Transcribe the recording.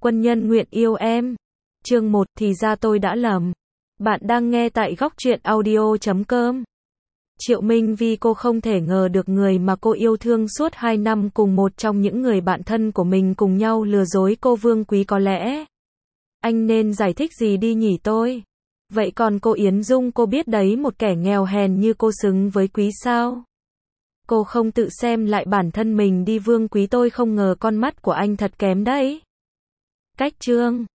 Quân nhân nguyện yêu em. Chương 1, thì ra tôi đã lầm. Bạn đang nghe tại góc truyện audio.com. Triệu Minh Vi, cô không thể ngờ được người mà cô yêu thương suốt 2 năm cùng một trong những người bạn thân của mình cùng nhau lừa dối cô. Vương Quý, có lẽ anh nên giải thích gì đi nhỉ tôi? Vậy còn cô Yến Dung, cô biết đấy, một kẻ nghèo hèn như cô xứng với Quý sao? Cô không tự xem lại bản thân mình đi. Vương Quý, tôi không ngờ con mắt của anh thật kém đấy. Cách chương